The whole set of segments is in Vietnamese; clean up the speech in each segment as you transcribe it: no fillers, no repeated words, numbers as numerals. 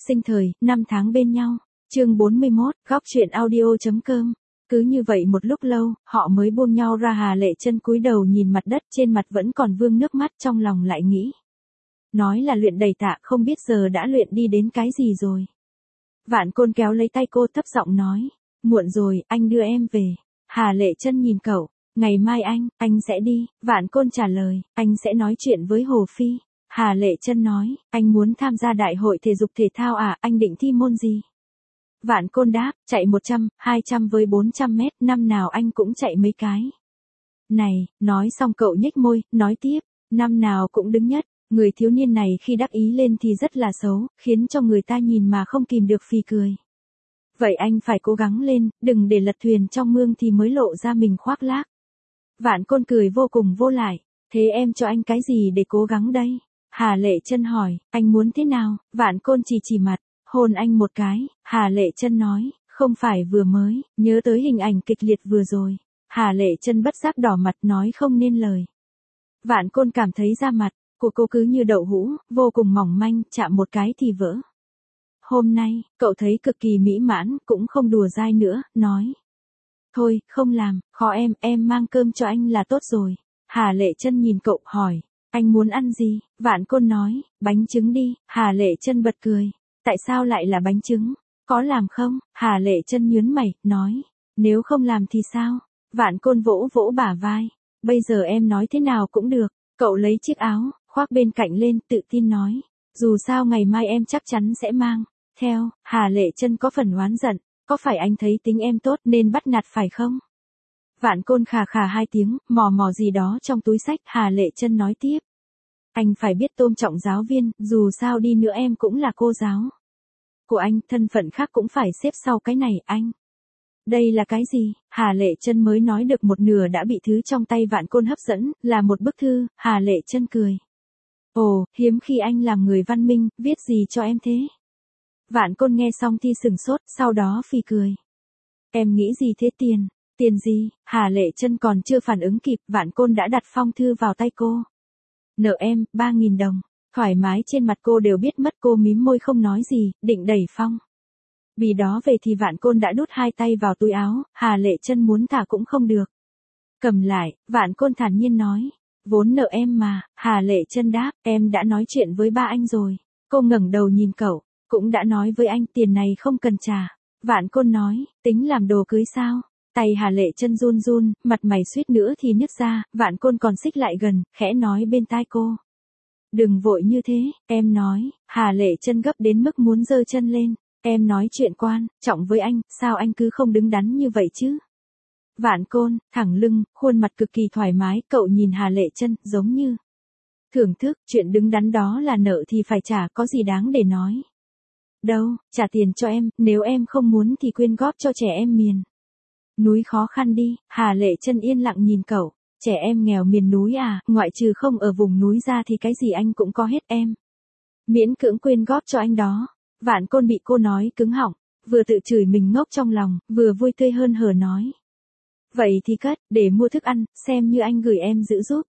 sinh thời, năm tháng bên nhau. Chương 41, góc truyện audio.com. Cứ như vậy một lúc lâu, họ mới buông nhau ra. Hà Lệ Chân cúi đầu nhìn mặt đất, trên mặt vẫn còn vương nước mắt, trong lòng lại nghĩ. Nói là luyện đầy tạ, không biết giờ đã luyện đi đến cái gì rồi. Vạn Côn kéo lấy tay cô thấp giọng nói. Muộn rồi, anh đưa em về. Hà Lệ Chân nhìn cậu. Ngày mai anh sẽ đi. Vạn Côn trả lời, anh sẽ nói chuyện với Hồ Phi. Hà Lệ Chân nói, anh muốn tham gia đại hội thể dục thể thao à, anh định thi môn gì? Vạn Côn đáp, chạy 100, 200 với 400 mét, năm nào anh cũng chạy mấy cái. Này, nói xong cậu nhếch môi, nói tiếp, năm nào cũng đứng nhất. Người thiếu niên này khi đắc ý lên thì rất là xấu, khiến cho người ta nhìn mà không kìm được phì cười. Vậy anh phải cố gắng lên, đừng để lật thuyền trong mương thì mới lộ ra mình khoác lác. Vạn Côn cười vô cùng vô lại, thế em cho anh cái gì để cố gắng đây? Hà Lệ Chân hỏi, anh muốn thế nào? Vạn Côn chỉ mặt, hôn anh một cái. Hà Lệ Chân nói, không phải vừa mới, nhớ tới hình ảnh kịch liệt vừa rồi. Hà Lệ Chân bất giác đỏ mặt nói không nên lời. Vạn Côn cảm thấy da mặt của cô cứ như đậu hũ, vô cùng mỏng manh, chạm một cái thì vỡ. Hôm nay, cậu thấy cực kỳ mỹ mãn, cũng không đùa dai nữa, nói. Thôi, không làm, khó em mang cơm cho anh là tốt rồi. Hà Lệ Chân nhìn cậu, hỏi, anh muốn ăn gì? Vạn Côn nói, bánh trứng đi. Hà Lệ Chân bật cười, tại sao lại là bánh trứng? Có làm không? Hà Lệ Chân nhướng mày, nói, nếu không làm thì sao? Vạn Côn vỗ vỗ bả vai, bây giờ em nói thế nào cũng được. Cậu lấy chiếc áo khoác bên cạnh lên, tự tin nói, dù sao ngày mai em chắc chắn sẽ mang theo. Hà Lệ Chân có phần oán giận, có phải anh thấy tính em tốt nên bắt nạt phải không? Vạn Côn khà khà hai tiếng, mò gì đó trong túi xách. Hà Lệ Chân nói tiếp, anh phải biết tôn trọng giáo viên, dù sao đi nữa em cũng là cô giáo của anh, thân phận khác cũng phải xếp sau cái này anh. Đây là cái gì? Hà Lệ Chân mới nói được một nửa đã bị thứ trong tay Vạn Côn hấp dẫn, là một bức thư. Hà Lệ Chân cười. Ồ, hiếm khi anh làm người văn minh, viết gì cho em thế? Vạn Côn nghe xong thì sửng sốt, sau đó phì cười. Em nghĩ gì thế? Tiền gì? Hà Lệ Chân còn chưa phản ứng kịp, Vạn Côn đã đặt phong thư vào tay cô. Nợ em, 3.000 đồng. Thoải mái trên mặt cô đều biết mất, cô mím môi không nói gì, định đẩy phong bì đó về thì Vạn Côn đã đút hai tay vào túi áo. Hà Lệ Chân muốn thả cũng không được. Cầm lại, Vạn Côn thản nhiên nói, vốn nợ em mà. Hà Lệ Chân đáp, em đã nói chuyện với ba anh rồi. Cô ngẩng đầu nhìn cậu, cũng đã nói với anh tiền này không cần trả. Vạn Côn nói, tính làm đồ cưới sao? Tay Hà Lệ Chân run run, mặt mày suýt nữa thì nhức ra. Vạn Côn còn xích lại gần, khẽ nói bên tai cô. Đừng vội như thế, em nói. Hà Lệ Chân gấp đến mức muốn giơ chân lên. Em nói chuyện quan trọng với anh, sao anh cứ không đứng đắn như vậy chứ? Vạn Côn, thẳng lưng, khuôn mặt cực kỳ thoải mái, cậu nhìn Hà Lệ Chân, giống như thưởng thức, chuyện đứng đắn đó là nợ thì phải trả, có gì đáng để nói. Đâu, trả tiền cho em, nếu em không muốn thì quyên góp cho trẻ em miền núi khó khăn đi. Hà Lệ Chân yên lặng nhìn cậu, trẻ em nghèo miền núi à, ngoại trừ không ở vùng núi ra thì cái gì anh cũng có hết em. Miễn cưỡng quyên góp cho anh đó. Vạn Côn bị cô nói cứng họng, vừa tự chửi mình ngốc trong lòng, vừa vui tươi hơn hở nói. Vậy thì cất, để mua thức ăn, xem như anh gửi em giữ giúp.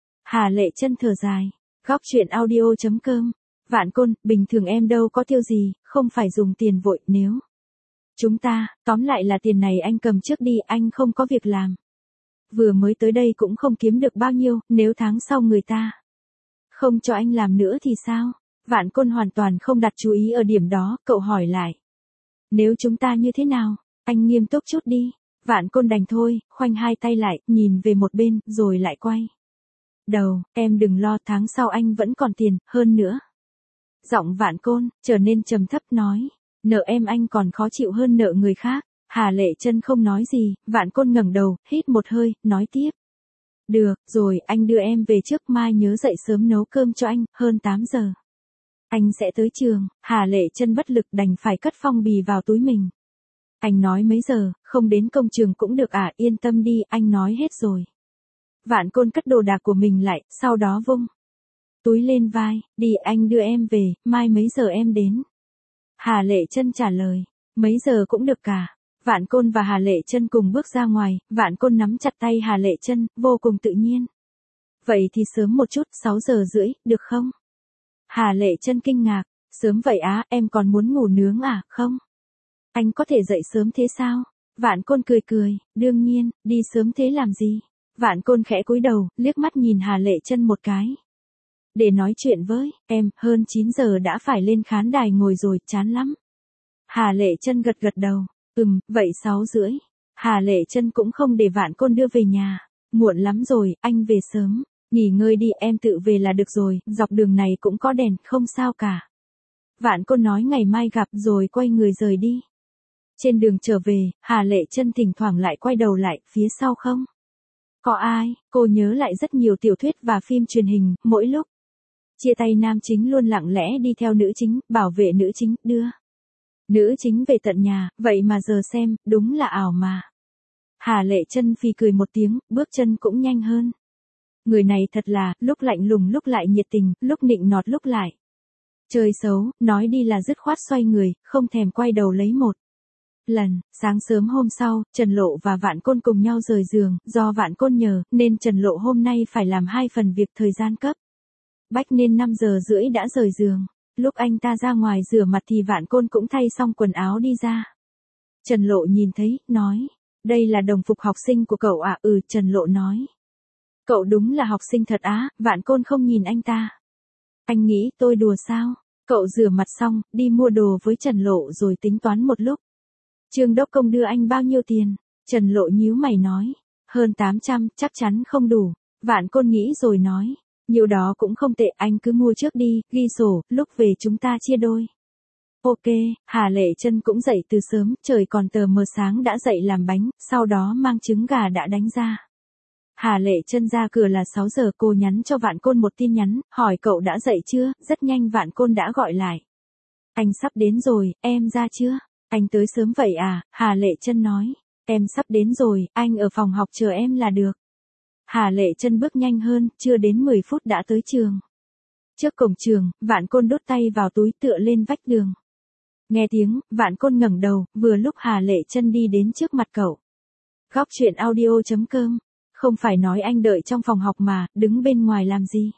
Hà Lệ Chân thở dài. Góc truyện audio.com. Vạn Côn, bình thường em đâu có tiêu gì, không phải dùng tiền vội, nếu chúng ta, tóm lại là tiền này anh cầm trước đi, anh không có việc làm. Vừa mới tới đây cũng không kiếm được bao nhiêu, nếu tháng sau người ta không cho anh làm nữa thì sao? Vạn Côn hoàn toàn không đặt chú ý ở điểm đó, cậu hỏi lại. Nếu chúng ta như thế nào? Anh nghiêm túc chút đi. Vạn Côn đành thôi, khoanh hai tay lại, nhìn về một bên, rồi lại quay đầu, em đừng lo, tháng sau anh vẫn còn tiền, hơn nữa. Giọng Vạn Côn trở nên trầm thấp nói, nợ em anh còn khó chịu hơn nợ người khác. Hà Lệ Chân không nói gì, Vạn Côn ngẩng đầu, hít một hơi, nói tiếp. Được, rồi, anh đưa em về trước, mai nhớ dậy sớm nấu cơm cho anh, hơn 8 giờ. Anh sẽ tới trường. Hà Lệ Chân bất lực đành phải cất phong bì vào túi mình. Anh nói mấy giờ, không đến công trường cũng được à, yên tâm đi, anh nói hết rồi. Vạn Côn cất đồ đạc của mình lại, sau đó vung túi lên vai, đi anh đưa em về, mai mấy giờ em đến? Hà Lệ Chân trả lời, mấy giờ cũng được cả. Vạn Côn và Hà Lệ Chân cùng bước ra ngoài, Vạn Côn nắm chặt tay Hà Lệ Chân, vô cùng tự nhiên. Vậy thì sớm một chút, 6 giờ rưỡi, được không? Hà Lệ Chân kinh ngạc, Sớm vậy á, em còn muốn ngủ nướng à, không? Anh có thể dậy sớm thế sao? Vạn Côn cười cười, đương nhiên, đi sớm thế làm gì? Vạn Côn khẽ cúi đầu, liếc mắt nhìn Hà Lệ Chân một cái. Để nói chuyện với, em, hơn 9 giờ đã phải lên khán đài ngồi rồi, chán lắm. Hà Lệ Chân gật gật đầu, vậy 6:30. Hà Lệ Chân cũng không để Vạn Côn đưa về nhà. Muộn lắm rồi, anh về sớm. Nghỉ ngơi đi, em tự về là được rồi, dọc đường này cũng có đèn, không sao cả. Vạn Côn nói ngày mai gặp rồi quay người rời đi. Trên đường trở về, Hà Lệ Chân thỉnh thoảng lại quay đầu lại, phía sau không? Có ai? Cô nhớ lại rất nhiều tiểu thuyết và phim truyền hình, mỗi lúc chia tay nam chính luôn lặng lẽ đi theo nữ chính, bảo vệ nữ chính, đưa nữ chính về tận nhà, vậy mà giờ xem, đúng là ảo mà. Hà Lệ Chân phì cười một tiếng, bước chân cũng nhanh hơn. Người này thật là, lúc lạnh lùng lúc lại nhiệt tình, lúc nịnh nọt lúc lại chơi xấu, nói đi là dứt khoát xoay người, không thèm quay đầu lấy một lần. Sáng sớm hôm sau, Trần Lộ và Vạn Côn cùng nhau rời giường, do Vạn Côn nhờ, nên Trần Lộ hôm nay phải làm 2 phần việc thời gian cấp bách nên 5:30 đã rời giường. Lúc anh ta ra ngoài rửa mặt thì Vạn Côn cũng thay xong quần áo đi ra. Trần Lộ nhìn thấy, nói, đây là đồng phục học sinh của cậu à? Trần Lộ nói. Cậu đúng là học sinh thật á? Vạn Côn không nhìn anh ta. Anh nghĩ tôi đùa sao? Cậu rửa mặt xong, đi mua đồ với Trần Lộ rồi tính toán một lúc. Trương Đốc Công đưa anh bao nhiêu tiền? Trần Lộ nhíu mày nói. Hơn 800, chắc chắn không đủ. Vạn Côn nghĩ rồi nói. Nhiều đó cũng không tệ, anh cứ mua trước đi, ghi sổ, lúc về chúng ta chia đôi. Ok, Hà Lệ Chân cũng dậy từ sớm, trời còn tờ mờ sáng đã dậy làm bánh, sau đó mang trứng gà đã đánh ra. Hà Lệ Chân ra cửa là 6 giờ, cô nhắn cho Vạn Côn một tin nhắn, hỏi cậu đã dậy chưa, rất nhanh Vạn Côn đã gọi lại. Anh sắp đến rồi, em ra chưa? Anh tới sớm vậy à? Hà Lệ Chân nói. Em sắp đến rồi, anh ở phòng học chờ em là được. Hà Lệ Chân bước nhanh hơn, chưa đến 10 phút đã tới trường. Trước cổng trường, Vạn Côn đút tay vào túi tựa lên vách đường. Nghe tiếng, Vạn Côn ngẩng đầu, vừa lúc Hà Lệ Chân đi đến trước mặt cậu. Góc truyện audio.com. Không phải nói anh đợi trong phòng học mà, đứng bên ngoài làm gì?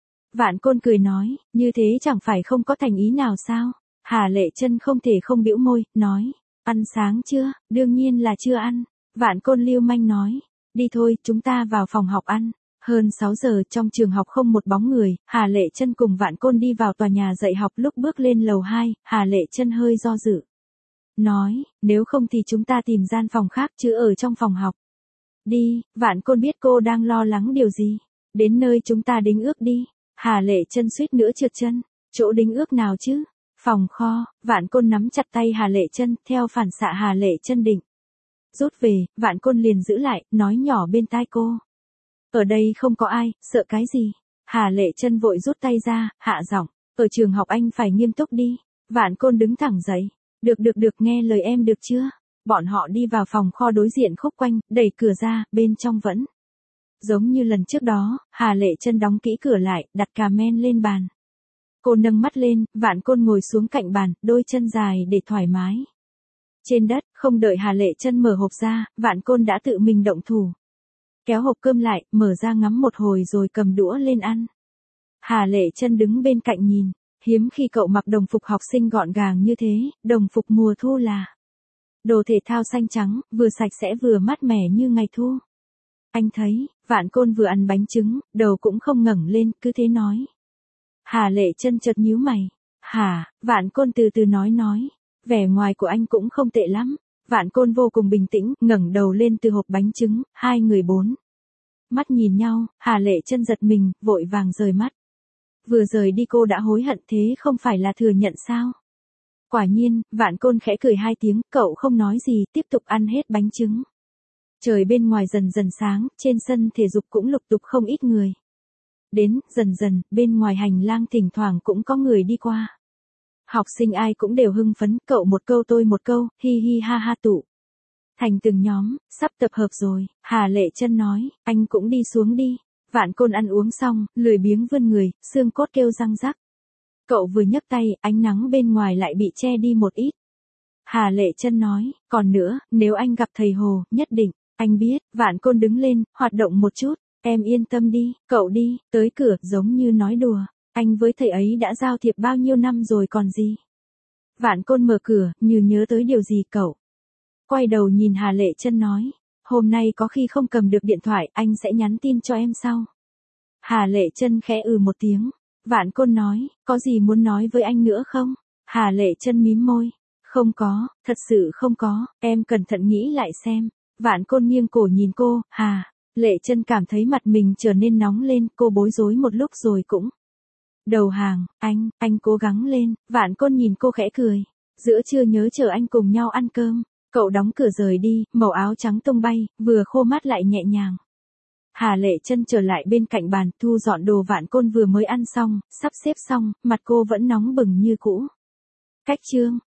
Vạn Côn cười nói, như thế chẳng phải không có thành ý nào sao? Hà Lệ Chân không thể không bĩu môi, nói, ăn sáng chưa? Đương nhiên là chưa ăn. Vạn Côn lưu manh nói, đi thôi, chúng ta vào phòng học ăn. Hơn 6 giờ, trong trường học không một bóng người, Hà Lệ Chân cùng Vạn Côn đi vào tòa nhà dạy học. Lúc bước lên lầu 2, Hà Lệ Chân hơi do dự. Nói, nếu không thì chúng ta tìm gian phòng khác chứ ở trong phòng học. Đi, Vạn Côn biết cô đang lo lắng điều gì. Đến nơi chúng ta đính ước đi. Hà Lệ Chân suýt nữa trượt chân. Chỗ đính ước nào chứ? Phòng kho. Vạn Côn nắm chặt tay Hà Lệ Chân, theo phản xạ Hà Lệ Chân định rút về, Vạn Côn liền giữ lại, nói nhỏ bên tai cô. Ở đây không có ai, sợ cái gì? Hà Lệ Chân vội rút tay ra, hạ giọng, ở trường học anh phải nghiêm túc đi. Vạn Côn đứng thẳng dậy. Được, nghe lời em được chưa? Bọn họ đi vào phòng kho đối diện Khúc Quanh, đẩy cửa ra, bên trong vẫn giống như lần trước đó. Hà Lệ Chân đóng kỹ cửa lại, đặt cà men lên bàn. Cô nâng mắt lên, Vạn Côn ngồi xuống cạnh bàn, đôi chân dài để thoải mái trên đất. Không đợi Hà Lệ Chân mở hộp ra, Vạn Côn đã tự mình động thủ. Kéo hộp cơm lại, mở ra ngắm một hồi rồi cầm đũa lên ăn. Hà Lệ Chân đứng bên cạnh nhìn, hiếm khi cậu mặc đồng phục học sinh gọn gàng như thế, đồng phục mùa thu là đồ thể thao xanh trắng, vừa sạch sẽ vừa mát mẻ như ngày thu. Anh thấy, Vạn Côn vừa ăn bánh trứng, đầu cũng không ngẩng lên, cứ thế nói. Hà Lệ Chân chợt nhíu mày. Hả? Vạn Côn từ từ nói. Vẻ ngoài của anh cũng không tệ lắm. Vạn Côn vô cùng bình tĩnh, ngẩng đầu lên từ hộp bánh trứng, hai người bốn mắt nhìn nhau. Hà Lệ Chân giật mình, vội vàng rời mắt. Vừa rời đi cô đã hối hận, thế không phải là thừa nhận sao? Quả nhiên, Vạn Côn khẽ cười 2 tiếng, cậu không nói gì, tiếp tục ăn hết bánh trứng. Trời bên ngoài dần dần sáng, trên sân thể dục cũng lục tục không ít người đến. Dần, bên ngoài hành lang thỉnh thoảng cũng có người đi qua. Học sinh ai cũng đều hưng phấn, cậu một câu tôi một câu, hi hi ha ha tụ thành từng nhóm. Sắp tập hợp rồi, Hà Lệ Chân nói, anh cũng đi xuống đi. Vạn Côn ăn uống xong, lười biếng vươn người, xương cốt kêu răng rắc. Cậu vừa nhấc tay, ánh nắng bên ngoài lại bị che đi một ít. Hà Lệ Chân nói, còn nữa, nếu anh gặp thầy Hồ, nhất định, anh biết. Vạn Côn đứng lên, hoạt động một chút. Em yên tâm đi, cậu đi. Tới cửa, giống như nói đùa. anh với thầy ấy đã giao thiệp bao nhiêu năm rồi còn gì. Vạn Côn mở cửa, như nhớ tới điều gì cậu. Quay đầu nhìn Hà Lệ Chân nói, hôm nay có khi không cầm được điện thoại, anh sẽ nhắn tin cho em sau. Hà Lệ Chân khẽ một tiếng. Vạn Côn nói, có gì muốn nói với anh nữa không? Hà Lệ Chân mím môi. Không có, thật sự không có, em cẩn thận nghĩ lại xem. Vạn Côn nghiêng cổ nhìn cô, Hà Lệ Chân cảm thấy mặt mình trở nên nóng lên, cô bối rối một lúc rồi cũng đầu hàng, anh cố gắng lên. Vạn Côn nhìn cô khẽ cười. Giữa trưa nhớ chờ anh cùng nhau ăn cơm. Cậu đóng cửa rời đi, màu áo trắng tung bay, vừa khô mát lại nhẹ nhàng. Hà Lệ Chân trở lại bên cạnh bàn, thu dọn đồ Vạn Côn vừa mới ăn xong, sắp xếp xong, mặt cô vẫn nóng bừng như cũ. Cách chương